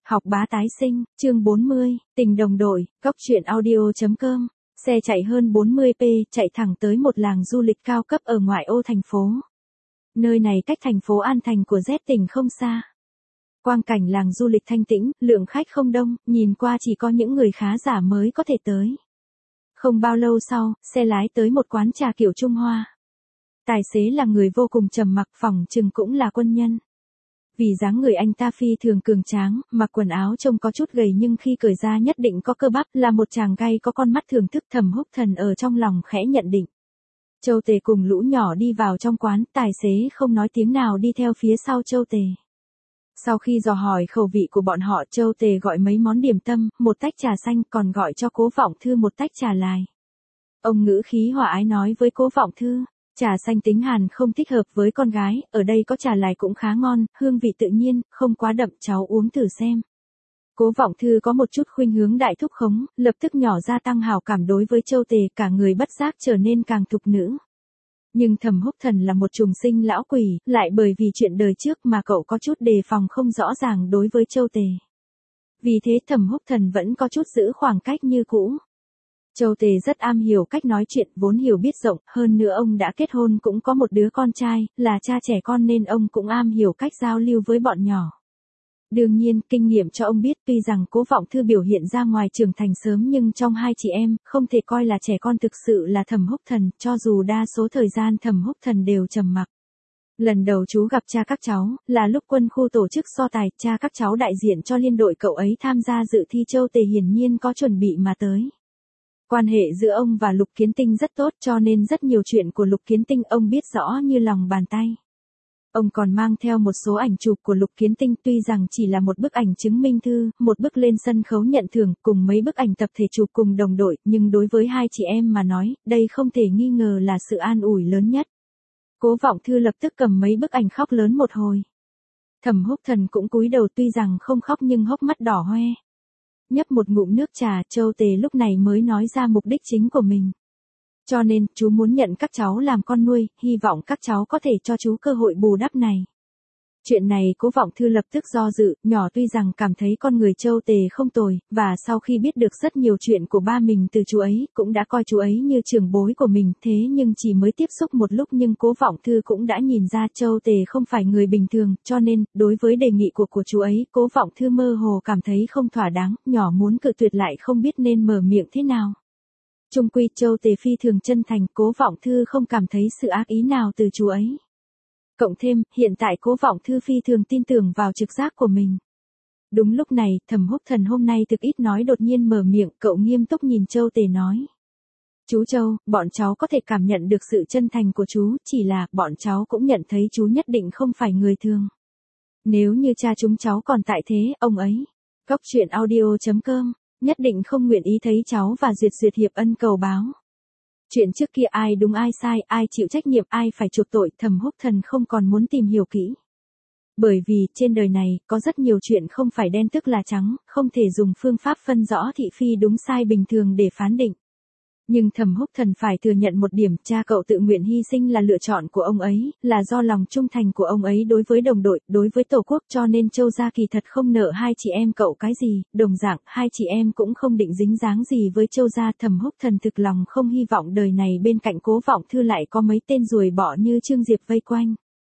Học bá tái sinh, chương 40, tình đồng đội, góc truyện audio.com. Xe chạy hơn 40p, chạy thẳng tới một làng du lịch cao cấp ở ngoại ô thành phố. Nơi này cách thành phố An Thành của Z tỉnh không xa. Quang cảnh làng du lịch thanh tĩnh, lượng khách không đông, nhìn qua chỉ có những người khá giả mới có thể tới. Không bao lâu sau, xe lái tới một quán trà kiểu Trung Hoa. Tài xế là người vô cùng trầm mặc, phỏng chừng cũng là quân nhân. Vì dáng người anh ta phi thường cường tráng, mặc quần áo trông có chút gầy nhưng khi cởi ra nhất định có cơ bắp, là một chàng gay có con mắt thưởng thức. Thẩm Húc Thần ở trong lòng khẽ nhận định. Châu Tề cùng lũ nhỏ đi vào trong quán, tài xế không nói tiếng nào đi theo phía sau Châu Tề. Sau khi dò hỏi khẩu vị của bọn họ, Châu Tề gọi mấy món điểm tâm, một tách trà xanh, còn gọi cho Cố Vọng Thư một tách trà lai. Ông ngữ khí hòa ái nói với Cố Vọng Thư. Trà xanh tính hàn không thích hợp với con gái, ở đây có trà lai cũng khá ngon, hương vị tự nhiên, không quá đậm, cháu uống thử xem. Cố Vọng Thư có một chút khuynh hướng đại thúc khống, lập tức nhỏ gia tăng hào cảm đối với Châu Tề, cả người bất giác trở nên càng thục nữ. Nhưng Thẩm Húc Thần là một trùng sinh lão quỷ, lại bởi vì chuyện đời trước mà cậu có chút đề phòng không rõ ràng đối với Châu Tề. Vì thế Thẩm Húc Thần vẫn có chút giữ khoảng cách như cũ. Châu Tề rất am hiểu cách nói chuyện, vốn hiểu biết rộng, hơn nữa ông đã kết hôn cũng có một đứa con trai, là cha trẻ con nên ông cũng am hiểu cách giao lưu với bọn nhỏ. Đương nhiên, kinh nghiệm cho ông biết tuy rằng Cố Vọng Thư biểu hiện ra ngoài trưởng thành sớm nhưng trong hai chị em, không thể coi là trẻ con thực sự là Thẩm Húc Thần, cho dù đa số thời gian Thẩm Húc Thần đều trầm mặc. Lần đầu chú gặp cha các cháu, là lúc quân khu tổ chức so tài, cha các cháu đại diện cho liên đội cậu ấy tham gia dự thi. Châu Tề hiển nhiên có chuẩn bị mà tới. Quan hệ giữa ông và Lục Kiến Tinh rất tốt cho nên rất nhiều chuyện của Lục Kiến Tinh ông biết rõ như lòng bàn tay. Ông còn mang theo một số ảnh chụp của Lục Kiến Tinh, tuy rằng chỉ là một bức ảnh chứng minh thư, một bức lên sân khấu nhận thưởng, cùng mấy bức ảnh tập thể chụp cùng đồng đội, nhưng đối với hai chị em mà nói, đây không thể nghi ngờ là sự an ủi lớn nhất. Cố Vọng Thư lập tức cầm mấy bức ảnh khóc lớn một hồi. Thẩm Húc Thần cũng cúi đầu, tuy rằng không khóc nhưng hốc mắt đỏ hoe. Nhấp một ngụm nước trà, Châu Tề lúc này mới nói ra mục đích chính của mình. Cho nên, chú muốn nhận các cháu làm con nuôi, hy vọng các cháu có thể cho chú cơ hội bù đắp này. Chuyện này Cố Vọng Thư lập tức do dự, nhỏ tuy rằng cảm thấy con người Châu Tề không tồi, và sau khi biết được rất nhiều chuyện của ba mình từ chú ấy, cũng đã coi chú ấy như trưởng bối của mình, thế nhưng chỉ mới tiếp xúc một lúc nhưng Cố Vọng Thư cũng đã nhìn ra Châu Tề không phải người bình thường, cho nên, đối với đề nghị của chú ấy, Cố Vọng Thư mơ hồ cảm thấy không thỏa đáng, nhỏ muốn cự tuyệt lại không biết nên mở miệng thế nào. Chung quy Châu Tề phi thường chân thành, Cố Vọng Thư không cảm thấy sự ác ý nào từ chú ấy. Cộng thêm, hiện tại Cố Vọng Thư phi thường tin tưởng vào trực giác của mình. Đúng lúc này, Thẩm Húc Thần hôm nay thực ít nói đột nhiên mở miệng, cậu nghiêm túc nhìn Châu Tề nói. Chú Châu, bọn cháu có thể cảm nhận được sự chân thành của chú, chỉ là, bọn cháu cũng nhận thấy chú nhất định không phải người thường. Nếu như cha chúng cháu còn tại thế, ông ấy, góc truyện audio.com, nhất định không nguyện ý thấy cháu và duyệt hiệp ân cầu báo. Chuyện trước kia ai đúng ai sai, ai chịu trách nhiệm, ai phải chuộc tội, Thẩm Húc Thần không còn muốn tìm hiểu kỹ. Bởi vì, trên đời này, có rất nhiều chuyện không phải đen tức là trắng, không thể dùng phương pháp phân rõ thị phi đúng sai bình thường để phán định. Nhưng Thẩm Húc Thần phải thừa nhận một điểm, cha cậu tự nguyện hy sinh là lựa chọn của ông ấy, là do lòng trung thành của ông ấy đối với đồng đội, đối với tổ quốc, cho nên Châu gia kỳ thật không nợ hai chị em cậu cái gì, đồng dạng, hai chị em cũng không định dính dáng gì với Châu gia. Thẩm Húc Thần thực lòng không hy vọng đời này bên cạnh Cố Vọng Thư lại có mấy tên ruồi bọ như Trương Diệp vây quanh.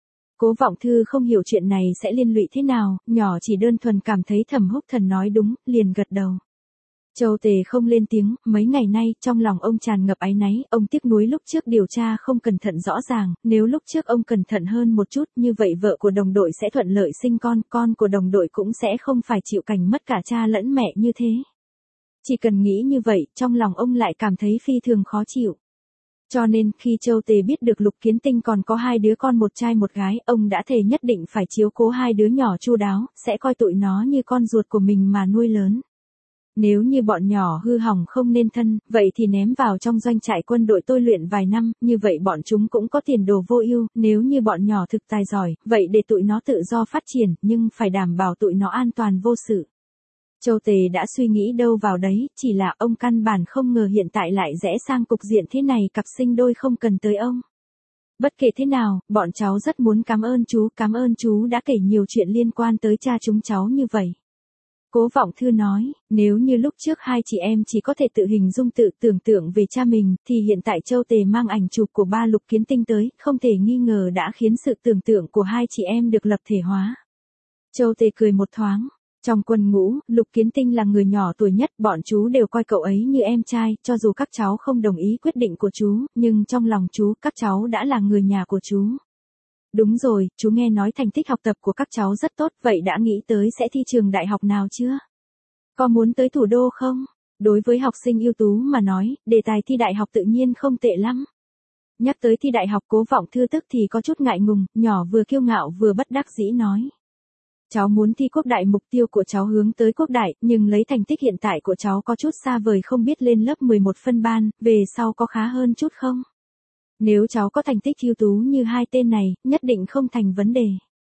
Cố Vọng Thư không hiểu chuyện này sẽ liên lụy thế nào, nhỏ chỉ đơn thuần cảm thấy Thẩm Húc Thần nói đúng, liền gật đầu. Châu Tề không lên tiếng, mấy ngày nay, trong lòng ông tràn ngập áy náy, ông tiếc nuối lúc trước điều tra không cẩn thận rõ ràng, nếu lúc trước ông cẩn thận hơn một chút, như vậy vợ của đồng đội sẽ thuận lợi sinh con của đồng đội cũng sẽ không phải chịu cảnh mất cả cha lẫn mẹ như thế. Chỉ cần nghĩ như vậy, trong lòng ông lại cảm thấy phi thường khó chịu. Cho nên, khi Châu Tề biết được Lục Kiến Tinh còn có hai đứa con một trai một gái, ông đã thề nhất định phải chiếu cố hai đứa nhỏ chu đáo, sẽ coi tụi nó như con ruột của mình mà nuôi lớn. Nếu như bọn nhỏ hư hỏng không nên thân, vậy thì ném vào trong doanh trại quân đội tôi luyện vài năm, như vậy bọn chúng cũng có tiền đồ vô ưu, nếu như bọn nhỏ thực tài giỏi, vậy để tụi nó tự do phát triển, nhưng phải đảm bảo tụi nó an toàn vô sự. Châu Tề đã suy nghĩ đâu vào đấy, chỉ là ông căn bản không ngờ hiện tại lại rẽ sang cục diện thế này, cặp sinh đôi không cần tới ông. Bất kể thế nào, bọn cháu rất muốn cảm ơn chú đã kể nhiều chuyện liên quan tới cha chúng cháu như vậy. Cố Vọng Thư nói, nếu như lúc trước hai chị em chỉ có thể tự hình dung tự tưởng tượng về cha mình, thì hiện tại Châu Tề mang ảnh chụp của ba Lục Kiến Tinh tới, không thể nghi ngờ đã khiến sự tưởng tượng của hai chị em được lập thể hóa. Châu Tề cười một thoáng. Trong quân ngũ, Lục Kiến Tinh là người nhỏ tuổi nhất, bọn chú đều coi cậu ấy như em trai, cho dù các cháu không đồng ý quyết định của chú, nhưng trong lòng chú, các cháu đã là người nhà của chú. Đúng rồi, chú nghe nói thành tích học tập của các cháu rất tốt, vậy đã nghĩ tới sẽ thi trường đại học nào chưa? Có muốn tới thủ đô không? Đối với học sinh ưu tú mà nói, đề tài thi đại học tự nhiên không tệ lắm. Nhắc tới thi đại học, Cố Vọng Thư tức thì có chút ngại ngùng, nhỏ vừa kiêu ngạo vừa bất đắc dĩ nói. Cháu muốn thi quốc đại, mục tiêu của cháu hướng tới quốc đại, nhưng lấy thành tích hiện tại của cháu có chút xa vời, không biết lên lớp 11 phân ban, về sau có khá hơn chút không? Nếu cháu có thành tích ưu tú như hai tên này, nhất định không thành vấn đề.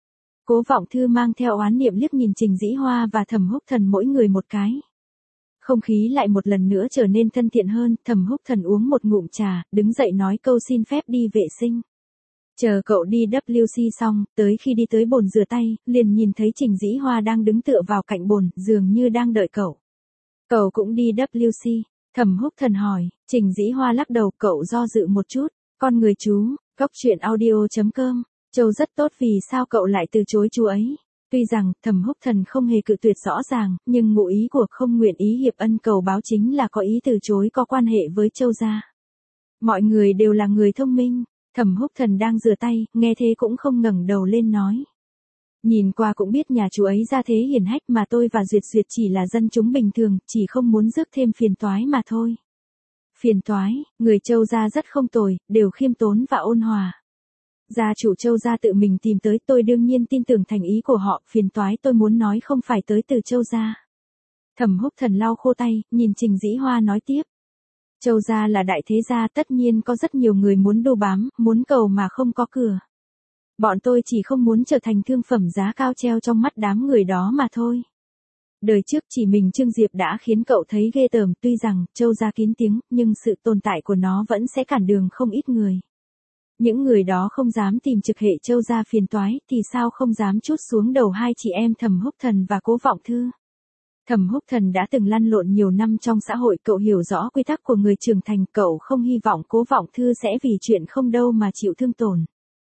Cố Vọng Thư mang theo oán niệm liếc nhìn Trình Dĩ Hoa và Thẩm Húc Thần mỗi người một cái. Không khí lại một lần nữa trở nên thân thiện hơn, Thẩm Húc Thần uống một ngụm trà, đứng dậy nói câu xin phép đi vệ sinh. Chờ cậu đi WC xong, tới khi đi tới bồn rửa tay, liền nhìn thấy Trình Dĩ Hoa đang đứng tựa vào cạnh bồn, dường như đang đợi cậu. Cậu cũng đi WC? Thẩm Húc Thần hỏi. Trình Dĩ Hoa lắc đầu, cậu do dự một chút. Con người chú, Cóc Truyện Audio.com. Châu rất tốt, vì sao cậu lại từ chối chú ấy? Tuy rằng, Thẩm Húc Thần không hề cự tuyệt rõ ràng, nhưng ngụ ý của không nguyện ý hiệp ân cầu báo chính là có ý từ chối có quan hệ với Châu gia. Mọi người đều là người thông minh. Thẩm Húc Thần đang rửa tay, nghe thế cũng không ngẩng đầu lên nói. Nhìn qua cũng biết nhà chú ấy ra thế hiển hách, mà tôi và Duyệt Duyệt chỉ là dân chúng bình thường, chỉ không muốn rước thêm phiền toái mà thôi. Phiền toái, người Châu gia rất không tồi, đều khiêm tốn và ôn hòa. Gia chủ Châu gia tự mình tìm tới, tôi đương nhiên tin tưởng thành ý của họ, phiền toái tôi muốn nói không phải tới từ Châu gia. Thẩm Húc Thần lau khô tay, nhìn Trình Dĩ Hoa nói tiếp. Châu gia là đại thế gia, tất nhiên có rất nhiều người muốn đu bám, muốn cầu mà không có cửa. Bọn tôi chỉ không muốn trở thành thương phẩm giá cao treo trong mắt đám người đó mà thôi. Đời trước chỉ mình Trương Diệp đã khiến cậu thấy ghê tởm, tuy rằng Châu gia kín tiếng, nhưng sự tồn tại của nó vẫn sẽ cản đường không ít người. Những người đó không dám tìm trực hệ Châu gia phiền toái, thì sao không dám trút xuống đầu hai chị em Thẩm Húc Thần và Cố Vọng Thư. Thẩm Húc Thần đã từng lăn lộn nhiều năm trong xã hội, cậu hiểu rõ quy tắc của người trưởng thành, cậu không hy vọng Cố Vọng Thư sẽ vì chuyện không đâu mà chịu thương tổn.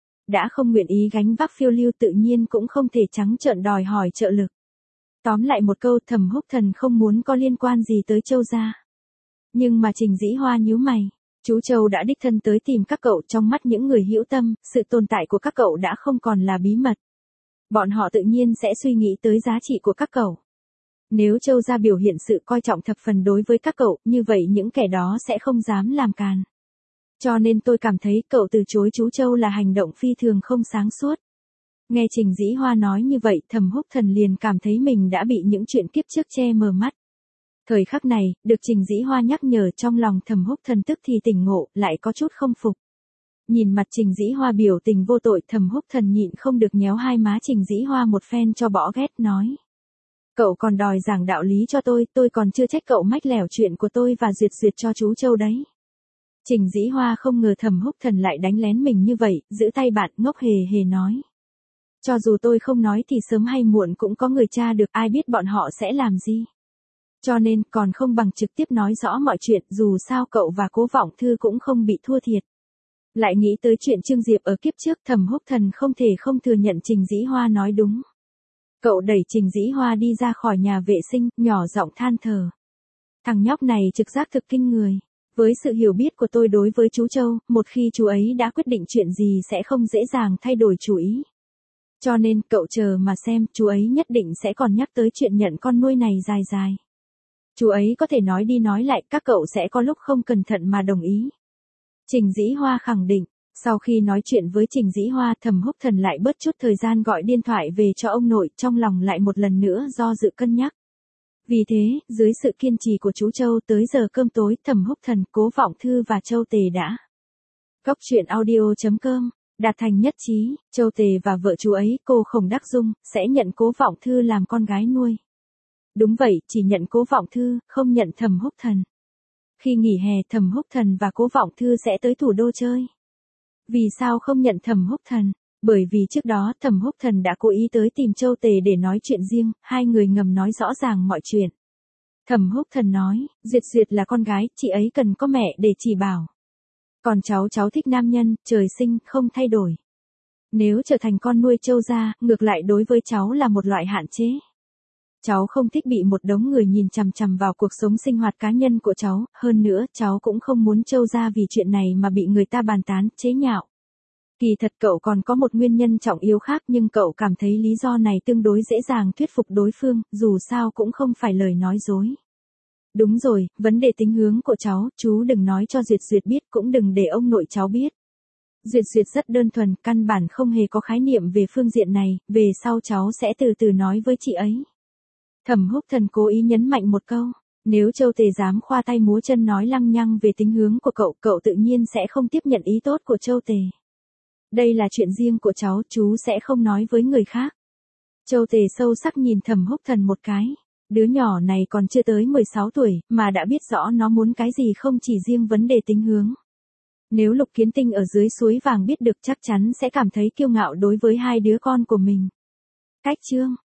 Đã không nguyện ý gánh vác phiêu lưu, tự nhiên cũng không thể trắng trợn đòi hỏi trợ lực. Tóm lại một câu, Thẩm Húc Thần không muốn có liên quan gì tới Châu gia. Nhưng mà Trình Dĩ Hoa nhíu mày. Chú Châu đã đích thân tới tìm các cậu, trong mắt những người hữu tâm, sự tồn tại của các cậu đã không còn là bí mật. Bọn họ tự nhiên sẽ suy nghĩ tới giá trị của các cậu. Nếu Châu gia biểu hiện sự coi trọng thập phần đối với các cậu, như vậy những kẻ đó sẽ không dám làm càn. Cho nên tôi cảm thấy cậu từ chối chú Châu là hành động phi thường không sáng suốt. Nghe Trình Dĩ Hoa nói như vậy, Thẩm Húc Thần liền cảm thấy mình đã bị những chuyện kiếp trước che mờ mắt. Thời khắc này, được Trình Dĩ Hoa nhắc nhở, trong lòng Thẩm Húc Thần tức thì tỉnh ngộ, lại có chút không phục. Nhìn mặt Trình Dĩ Hoa biểu tình vô tội, Thẩm Húc Thần nhịn không được nhéo hai má Trình Dĩ Hoa một phen cho bỏ ghét, nói. Cậu còn đòi giảng đạo lý cho tôi còn chưa trách cậu mách lẻo chuyện của tôi và Duyệt Duyệt cho chú Châu đấy. Trình Dĩ Hoa không ngờ Thẩm Húc Thần lại đánh lén mình như vậy, giữ tay bạn, ngốc hề hề nói. Cho dù tôi không nói thì sớm hay muộn cũng có người tra được, ai biết bọn họ sẽ làm gì. Cho nên, còn không bằng trực tiếp nói rõ mọi chuyện, dù sao cậu và Cố Vọng Thư cũng không bị thua thiệt. Lại nghĩ tới chuyện Trương Diệp ở kiếp trước, Thẩm Húc Thần không thể không thừa nhận Trình Dĩ Hoa nói đúng. Cậu đẩy Trình Dĩ Hoa đi ra khỏi nhà vệ sinh, nhỏ giọng than thở. Thằng nhóc này trực giác thực kinh người. Với sự hiểu biết của tôi đối với chú Châu, một khi chú ấy đã quyết định chuyện gì sẽ không dễ dàng thay đổi chủ ý. Cho nên, cậu chờ mà xem, chú ấy nhất định sẽ còn nhắc tới chuyện nhận con nuôi này dài dài. Chú ấy có thể nói đi nói lại, các cậu sẽ có lúc không cẩn thận mà đồng ý. Trình Dĩ Hoa khẳng định. Sau khi nói chuyện với Trình Dĩ Hoa, Thẩm Húc Thần lại bớt chút thời gian gọi điện thoại về cho ông nội, trong lòng lại một lần nữa do dự cân nhắc. Vì thế, dưới sự kiên trì của chú Châu, tới giờ cơm tối, Thẩm Húc Thần, Cố Vọng Thư và Châu Tề đã. Cóc Truyện Audio.com đạt thành nhất trí, Châu Tề và vợ chú ấy, cô Khổng Đắc Dung, sẽ nhận Cố Vọng Thư làm con gái nuôi. Đúng vậy, chỉ nhận Cố Vọng Thư, không nhận Thẩm Húc Thần. Khi nghỉ hè, Thẩm Húc Thần và Cố Vọng Thư sẽ tới thủ đô chơi. Vì sao không nhận Thẩm Húc Thần? Bởi vì trước đó Thẩm Húc Thần đã cố ý tới tìm Châu Tề để nói chuyện riêng, hai người ngầm nói rõ ràng mọi chuyện. Thẩm Húc Thần nói, Duyệt Duyệt là con gái, chị ấy cần có mẹ để chỉ bảo. Còn cháu thích nam nhân, trời sinh, không thay đổi. Nếu trở thành con nuôi Châu gia, ngược lại đối với cháu là một loại hạn chế. Cháu không thích bị một đống người nhìn chằm chằm vào cuộc sống sinh hoạt cá nhân của cháu, hơn nữa cháu cũng không muốn Châu gia vì chuyện này mà bị người ta bàn tán, chế nhạo. Kỳ thật cậu còn có một nguyên nhân trọng yếu khác nhưng cậu cảm thấy lý do này tương đối dễ dàng thuyết phục đối phương, dù sao cũng không phải lời nói dối. Đúng rồi, vấn đề tính hướng của cháu, chú đừng nói cho Duyệt Duyệt biết cũng đừng để ông nội cháu biết. Duyệt Duyệt rất đơn thuần, căn bản không hề có khái niệm về phương diện này, về sau cháu sẽ từ từ nói với chị ấy. Thẩm Húc Thần cố ý nhấn mạnh một câu, nếu Châu Tề dám khoa tay múa chân nói lăng nhăng về tính hướng của cậu tự nhiên sẽ không tiếp nhận ý tốt của Châu Tề. Đây là chuyện riêng của cháu, chú sẽ không nói với người khác. Châu Tề sâu sắc nhìn Thẩm Húc Thần một cái. Đứa nhỏ này còn chưa tới 16 tuổi, mà đã biết rõ nó muốn cái gì không chỉ riêng vấn đề tính hướng. Nếu Lục Kiến Tinh ở dưới suối vàng biết được chắc chắn sẽ cảm thấy kiêu ngạo đối với hai đứa con của mình. Cách chương